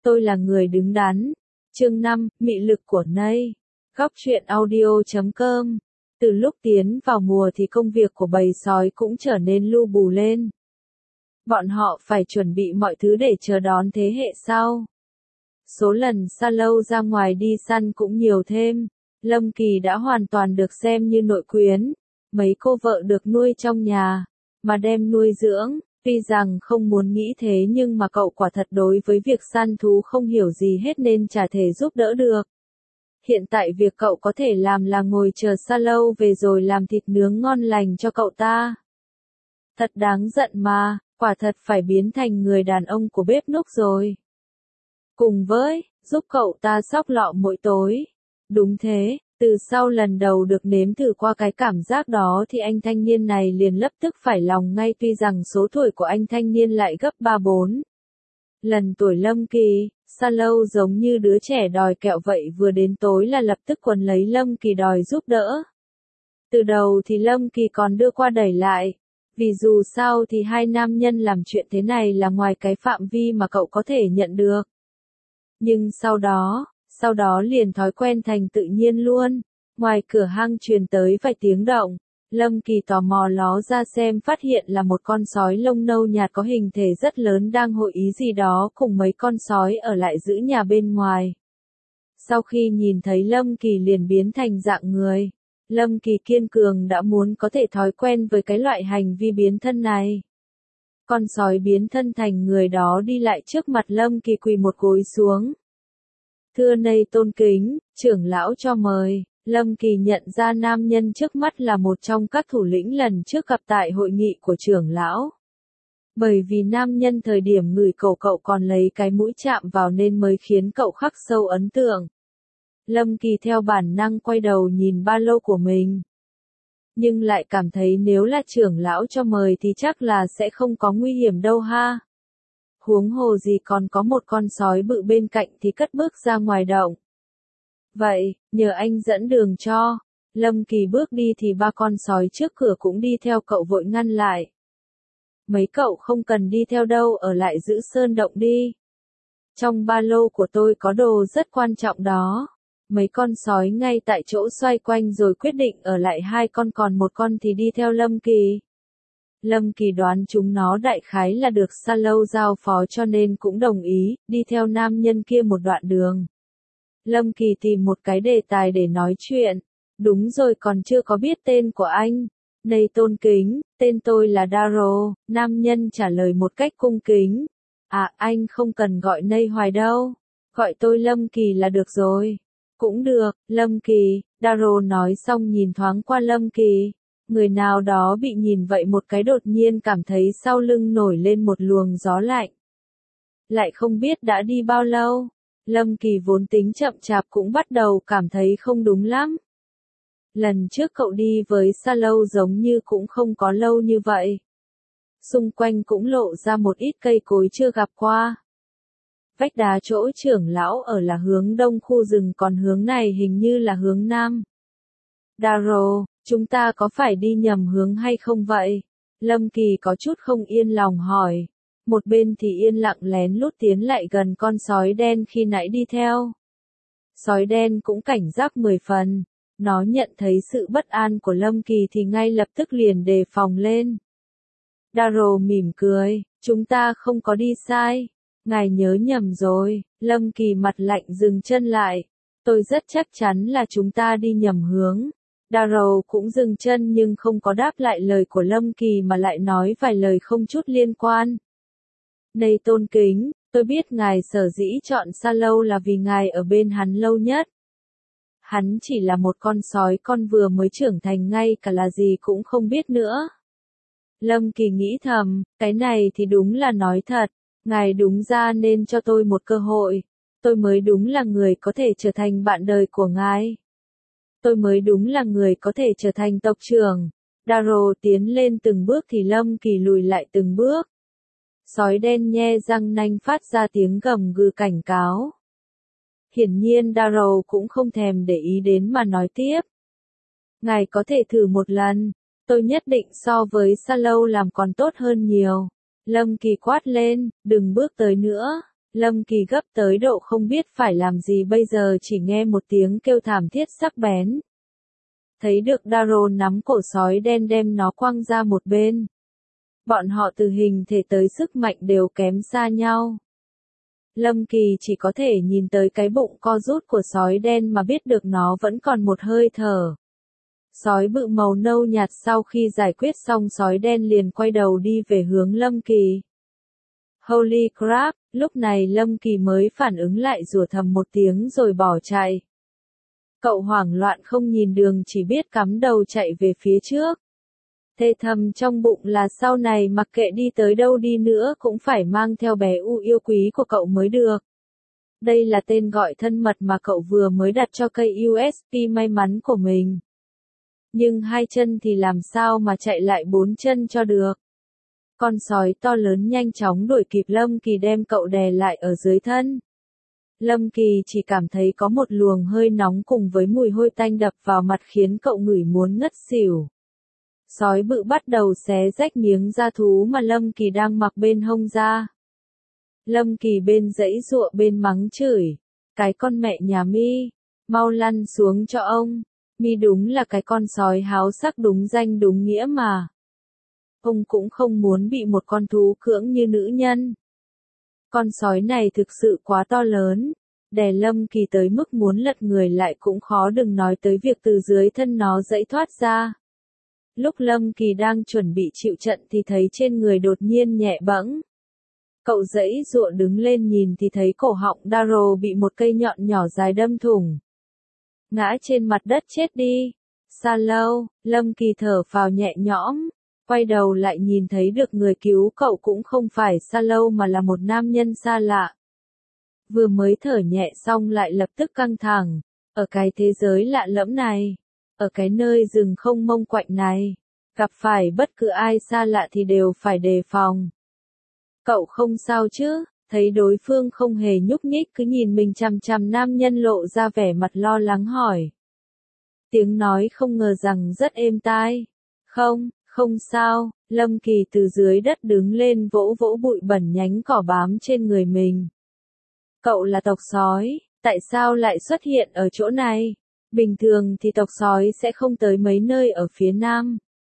Tôi là người đứng đắn. Chương 5, mị lực của Nây. Góc truyện audio.com. Từ lúc tiến vào mùa thì công việc của bầy sói cũng trở nên lu bù lên. Bọn họ phải chuẩn bị mọi thứ để chờ đón thế hệ sau. Số lần Sa Lâu ra ngoài đi săn cũng nhiều thêm. Lâm Kỳ đã hoàn toàn được xem như nội quyến. Mấy cô vợ được nuôi trong nhà, mà đem nuôi dưỡng. Tuy rằng không muốn nghĩ thế nhưng mà cậu quả thật đối với việc săn thú không hiểu gì hết nên chả thể giúp đỡ được. Hiện tại việc cậu có thể làm là ngồi chờ Sa Lâu về rồi làm thịt nướng ngon lành cho cậu ta. Thật đáng giận mà, quả thật phải biến thành người đàn ông của bếp núc rồi. Cùng với, giúp cậu ta xóc lọ mỗi tối. Đúng thế, từ sau lần đầu được nếm thử qua cái cảm giác đó thì anh thanh niên này liền lập tức phải lòng ngay, tuy rằng số tuổi của anh thanh niên lại gấp 3-4 lần tuổi Lâm Kỳ. Sa Lâu giống như đứa trẻ đòi kẹo vậy, vừa đến tối là lập tức quấn lấy Lâm Kỳ đòi giúp đỡ. Từ đầu thì Lâm Kỳ còn đưa qua đẩy lại, vì dù sao thì hai nam nhân làm chuyện thế này là ngoài cái phạm vi mà cậu có thể nhận được. Nhưng sau đó liền thói quen thành tự nhiên luôn. Ngoài cửa hang truyền tới vài tiếng động, Lâm Kỳ tò mò ló ra xem, phát hiện là một con sói lông nâu nhạt có hình thể rất lớn đang hội ý gì đó cùng mấy con sói ở lại giữ nhà bên ngoài. Sau khi nhìn thấy Lâm Kỳ liền biến thành dạng người. Lâm Kỳ kiên cường đã muốn có thể thói quen với cái loại hành vi biến thân này. Con sói biến thân thành người đó đi lại trước mặt Lâm Kỳ quỳ một gối xuống. Thưa Nây tôn kính, trưởng lão cho mời. Lâm Kỳ nhận ra nam nhân trước mắt là một trong các thủ lĩnh lần trước gặp tại hội nghị của trưởng lão. Bởi vì nam nhân thời điểm ngửi cậu còn lấy cái mũi chạm vào nên mới khiến cậu khắc sâu ấn tượng. Lâm Kỳ theo bản năng quay đầu nhìn ba lô của mình. Nhưng lại cảm thấy nếu là trưởng lão cho mời thì chắc là sẽ không có nguy hiểm đâu ha. Huống hồ gì còn có một con sói bự bên cạnh thì cất bước ra ngoài động. Vậy, nhờ anh dẫn đường cho. Lâm Kỳ bước đi thì ba con sói trước cửa cũng đi theo cậu vội ngăn lại. Mấy cậu không cần đi theo đâu, ở lại giữ sơn động đi. Trong ba lô của tôi có đồ rất quan trọng đó. Mấy con sói ngay tại chỗ xoay quanh rồi quyết định ở lại, hai con còn một con thì đi theo Lâm Kỳ. Lâm Kỳ đoán chúng nó đại khái là được Sa Lâu giao phó cho nên cũng đồng ý, đi theo nam nhân kia một đoạn đường. Lâm Kỳ tìm một cái đề tài để nói chuyện. Đúng rồi, còn chưa có biết tên của anh. Nây tôn kính, tên tôi là Daro, nam nhân trả lời một cách cung kính. À, anh không cần gọi Nây hoài đâu. Gọi tôi Lâm Kỳ là được rồi. Cũng được, Lâm Kỳ. Daro nói xong nhìn thoáng qua Lâm Kỳ. Người nào đó bị nhìn vậy một cái đột nhiên cảm thấy sau lưng nổi lên một luồng gió lạnh. Lại không biết đã đi bao lâu. Lâm Kỳ vốn tính chậm chạp cũng bắt đầu cảm thấy không đúng lắm. Lần trước cậu đi với Sa Lâu giống như cũng không có lâu như vậy. Xung quanh cũng lộ ra một ít cây cối chưa gặp qua. Vách đá chỗ trưởng lão ở là hướng đông khu rừng, còn hướng này hình như là hướng nam. Daro, chúng ta có phải đi nhầm hướng hay không vậy? Lâm Kỳ có chút không yên lòng hỏi. Một bên thì yên lặng lén lút tiến lại gần con sói đen khi nãy đi theo. Sói đen cũng cảnh giác 10 phần. Nó nhận thấy sự bất an của Lâm Kỳ thì ngay lập tức liền đề phòng lên. Daro mỉm cười, chúng ta không có đi sai. Ngài nhớ nhầm rồi. Lâm Kỳ mặt lạnh dừng chân lại. Tôi rất chắc chắn là chúng ta đi nhầm hướng. Daro cũng dừng chân nhưng không có đáp lại lời của Lâm Kỳ mà lại nói vài lời không chút liên quan. Nây tôn kính, tôi biết ngài sở dĩ chọn Sa Lâu là vì ngài ở bên hắn lâu nhất. Hắn chỉ là một con sói con vừa mới trưởng thành, ngay cả là gì cũng không biết nữa. Lâm Kỳ nghĩ thầm, cái này thì đúng là nói thật, ngài đúng ra nên cho tôi một cơ hội. Tôi mới đúng là người có thể trở thành bạn đời của ngài. Tôi mới đúng là người có thể trở thành tộc trưởng. Daro tiến lên từng bước thì Lâm Kỳ lùi lại từng bước. Sói đen nhe răng nanh phát ra tiếng gầm gừ cảnh cáo. Hiển nhiên Daro cũng không thèm để ý đến mà nói tiếp. Ngài có thể thử một lần, tôi nhất định so với Sa Lâu làm còn tốt hơn nhiều. Lâm Kỳ quát lên, đừng bước tới nữa. Lâm Kỳ gấp tới độ không biết phải làm gì bây giờ, chỉ nghe một tiếng kêu thảm thiết sắc bén. Thấy được Darrow nắm cổ sói đen đem nó quăng ra một bên. Bọn họ từ hình thể tới sức mạnh đều kém xa nhau. Lâm Kỳ chỉ có thể nhìn tới cái bụng co rút của sói đen mà biết được nó vẫn còn một hơi thở. Sói bự màu nâu nhạt sau khi giải quyết xong sói đen liền quay đầu đi về hướng Lâm Kỳ. Holy crap, lúc này Lâm Kỳ mới phản ứng lại rủa thầm một tiếng rồi bỏ chạy. Cậu hoảng loạn không nhìn đường chỉ biết cắm đầu chạy về phía trước. Thề thầm trong bụng là sau này mặc kệ đi tới đâu đi nữa cũng phải mang theo bé U yêu quý của cậu mới được. Đây là tên gọi thân mật mà cậu vừa mới đặt cho cây USP may mắn của mình. Nhưng 2 chân thì làm sao mà chạy lại 4 chân cho được. Con sói to lớn nhanh chóng đuổi kịp Lâm Kỳ đem cậu đè lại ở dưới thân. Lâm Kỳ chỉ cảm thấy có một luồng hơi nóng cùng với mùi hôi tanh đập vào mặt khiến cậu ngửi muốn ngất xỉu. Sói bự bắt đầu xé rách miếng da thú mà Lâm Kỳ đang mặc bên hông ra. Lâm Kỳ bên giãy giụa bên mắng chửi. Cái con mẹ nhà mi, mau lăn xuống cho ông. Mi đúng là cái con sói háo sắc đúng danh đúng nghĩa mà. Ông cũng không muốn bị một con thú cưỡng như nữ nhân. Con sói này thực sự quá to lớn, đè Lâm Kỳ tới mức muốn lật người lại cũng khó, đừng nói tới việc từ dưới thân nó giãy thoát ra. Lúc Lâm Kỳ đang chuẩn bị chịu trận thì thấy trên người đột nhiên nhẹ bẫng. Cậu giãy giụa đứng lên nhìn thì thấy cổ họng Darrow bị một cây nhọn nhỏ dài đâm thủng. Ngã trên mặt đất chết đi. Sallow, Lâm Kỳ thở phào nhẹ nhõm. Quay đầu lại nhìn thấy được người cứu cậu cũng không phải Sallow mà là một nam nhân xa lạ. Vừa mới thở nhẹ xong lại lập tức căng thẳng. Ở cái thế giới lạ lẫm này, ở cái nơi rừng không mông quạnh này, gặp phải bất cứ ai xa lạ thì đều phải đề phòng. Cậu không sao chứ? Thấy đối phương không hề nhúc nhích cứ nhìn mình chằm chằm, nam nhân lộ ra vẻ mặt lo lắng hỏi. Tiếng nói không ngờ rằng rất êm tai. Không sao, Lâm Kỳ từ dưới đất đứng lên vỗ vỗ bụi bẩn nhánh cỏ bám trên người mình. Cậu là tộc sói, tại sao lại xuất hiện ở chỗ này? Bình thường thì tộc sói sẽ không tới mấy nơi ở phía nam.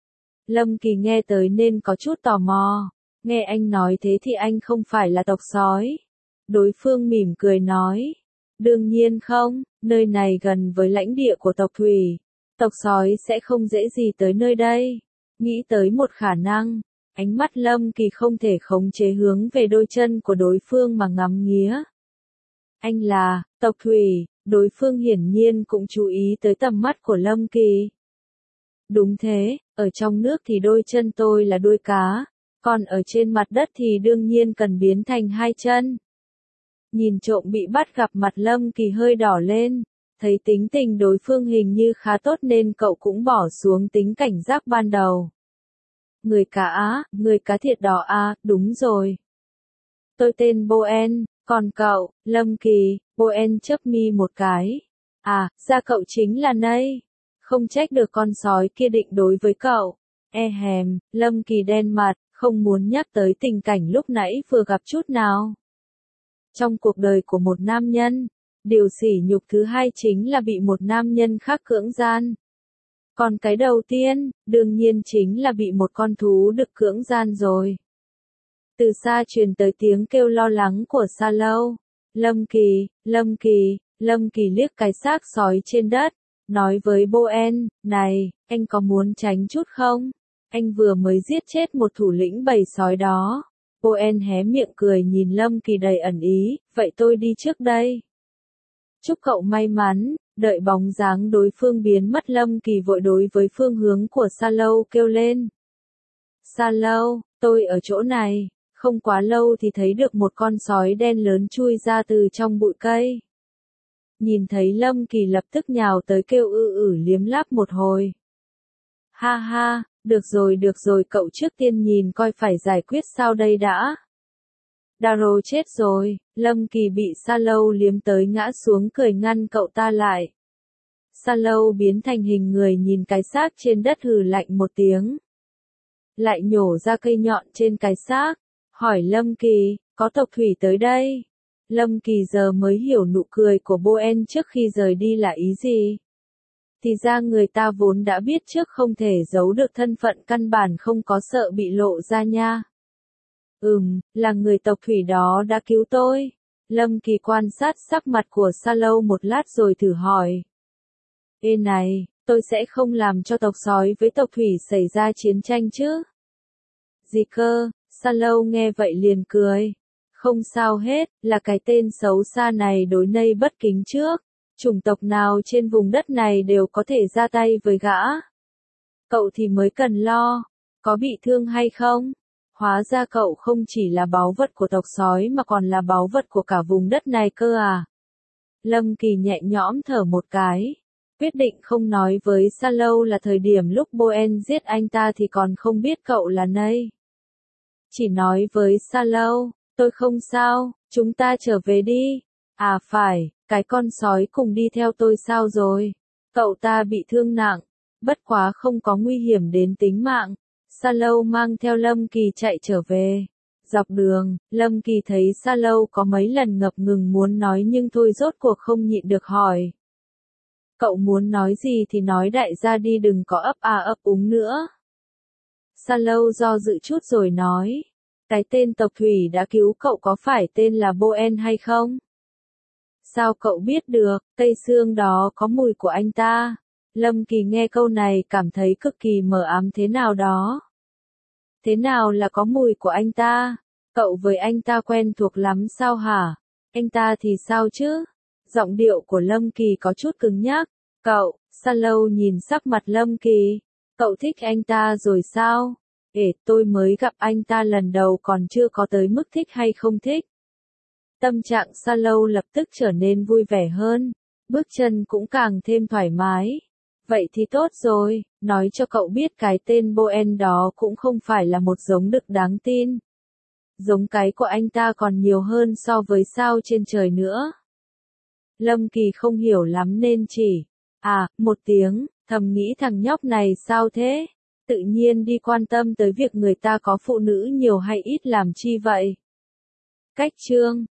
Lâm Kỳ nghe tới nên có chút tò mò. Nghe anh nói thế thì anh không phải là tộc sói. Đối phương mỉm cười nói. Đương nhiên không, nơi này gần với lãnh địa của tộc Thủy. Tộc sói sẽ không dễ gì tới nơi đây. Nghĩ tới một khả năng, ánh mắt Lâm Kỳ không thể khống chế hướng về đôi chân của đối phương mà ngắm nghía. Anh là tộc Thủy, đối phương hiển nhiên cũng chú ý tới tầm mắt của Lâm Kỳ. Đúng thế, ở trong nước thì đôi chân tôi là đuôi cá, còn ở trên mặt đất thì đương nhiên cần biến thành 2 chân. Nhìn trộm bị bắt gặp mặt Lâm Kỳ hơi đỏ lên, thấy tính tình đối phương hình như khá tốt nên cậu cũng bỏ xuống tính cảnh giác ban đầu. Người cá thiệt đỏ à, đúng rồi. Tôi tên Boen, còn cậu, Lâm Kỳ, Boen chớp mi một cái. À, ra cậu chính là Nây. Không trách được con sói kia định đối với cậu. Lâm Kỳ đen mặt, không muốn nhắc tới tình cảnh lúc nãy vừa gặp chút nào. Trong cuộc đời của một nam nhân, điều sỉ nhục thứ hai chính là bị một nam nhân khác cưỡng gian. Còn cái đầu tiên, đương nhiên chính là bị một con thú đực cưỡng gian rồi. Từ xa truyền tới tiếng kêu lo lắng của Sallow. Lâm Kỳ liếc cái xác sói trên đất, nói với Boen, này, anh có muốn tránh chút không? Anh vừa mới giết chết một thủ lĩnh bầy sói đó. Boen hé miệng cười nhìn Lâm Kỳ đầy ẩn ý, vậy tôi đi trước đây. Chúc cậu may mắn. Đợi bóng dáng đối phương biến mất, Lâm Kỳ vội đối với phương hướng của Sallow kêu lên. Sallow, tôi ở chỗ này. Không quá lâu thì thấy được một con sói đen lớn chui ra từ trong bụi cây. Nhìn thấy Lâm Kỳ lập tức nhào tới kêu liếm láp một hồi. Ha ha, được rồi, cậu trước tiên nhìn coi phải giải quyết sao đây đã. Darrow chết rồi, Lâm Kỳ bị Sallow liếm tới ngã xuống cười ngăn cậu ta lại. Sallow biến thành hình người nhìn cái xác trên đất hừ lạnh một tiếng. Lại nhổ ra cây nhọn trên cái xác, hỏi Lâm Kỳ, có tộc Thủy tới đây? Lâm Kỳ giờ mới hiểu nụ cười của Boen trước khi rời đi là ý gì. Thì ra người ta vốn đã biết trước không thể giấu được thân phận, căn bản không có sợ bị lộ ra nha. Là người tộc thủy đó đã cứu tôi. Lâm Kỳ quan sát sắc mặt của Sa Lâu một lát rồi thử hỏi. Ê này, tôi sẽ không làm cho tộc sói với tộc thủy xảy ra chiến tranh chứ? Gì cơ? Sa Lâu nghe vậy liền cười. Không sao hết, là cái tên xấu xa này đối Nây bất kính trước. Chủng tộc nào trên vùng đất này đều có thể ra tay với gã. Cậu thì mới cần lo. Có bị thương hay không? Hóa ra cậu không chỉ là báu vật của tộc sói mà còn là báu vật của cả vùng đất này cơ à? Lâm Kỳ nhẹ nhõm thở một cái. Quyết định không nói với Sa Lâu là thời điểm lúc Boen giết anh ta thì còn không biết cậu là Nây. Chỉ nói với Sa Lâu, tôi không sao, chúng ta trở về đi. À phải, cái con sói cùng đi theo tôi sao rồi? Cậu ta bị thương nặng, bất quá không có nguy hiểm đến tính mạng. Sa Lâu mang theo Lâm Kỳ chạy trở về. Dọc đường, Lâm Kỳ thấy Sa Lâu có mấy lần ngập ngừng muốn nói nhưng thôi rốt cuộc không nhịn được hỏi. Cậu muốn nói gì thì nói đại gia đi, đừng có ấp à ấp úng nữa. Sa Lâu do dự chút rồi nói. Cái tên tộc thủy đã cứu cậu có phải tên là Boen hay không? Sao cậu biết được, cây xương đó có mùi của anh ta? Lâm Kỳ nghe câu này cảm thấy cực kỳ mờ ám thế nào đó. Thế nào là có mùi của anh ta? Cậu với anh ta quen thuộc lắm sao hả? Anh ta thì sao chứ? Giọng điệu của Lâm Kỳ có chút cứng nhắc. Cậu, Sa Lâu nhìn sắc mặt Lâm Kỳ. Cậu thích anh ta rồi sao? Tôi mới gặp anh ta lần đầu còn chưa có tới mức thích hay không thích. Tâm trạng Sa Lâu lập tức trở nên vui vẻ hơn. Bước chân cũng càng thêm thoải mái. Vậy thì tốt rồi, nói cho cậu biết cái tên Boen đó cũng không phải là một giống đực đáng tin. Giống cái của anh ta còn nhiều hơn so với sao trên trời nữa. Lâm Kỳ không hiểu lắm nên chỉ, một tiếng, thầm nghĩ thằng nhóc này sao thế? Tự nhiên đi quan tâm tới việc người ta có phụ nữ nhiều hay ít làm chi vậy? Cách chương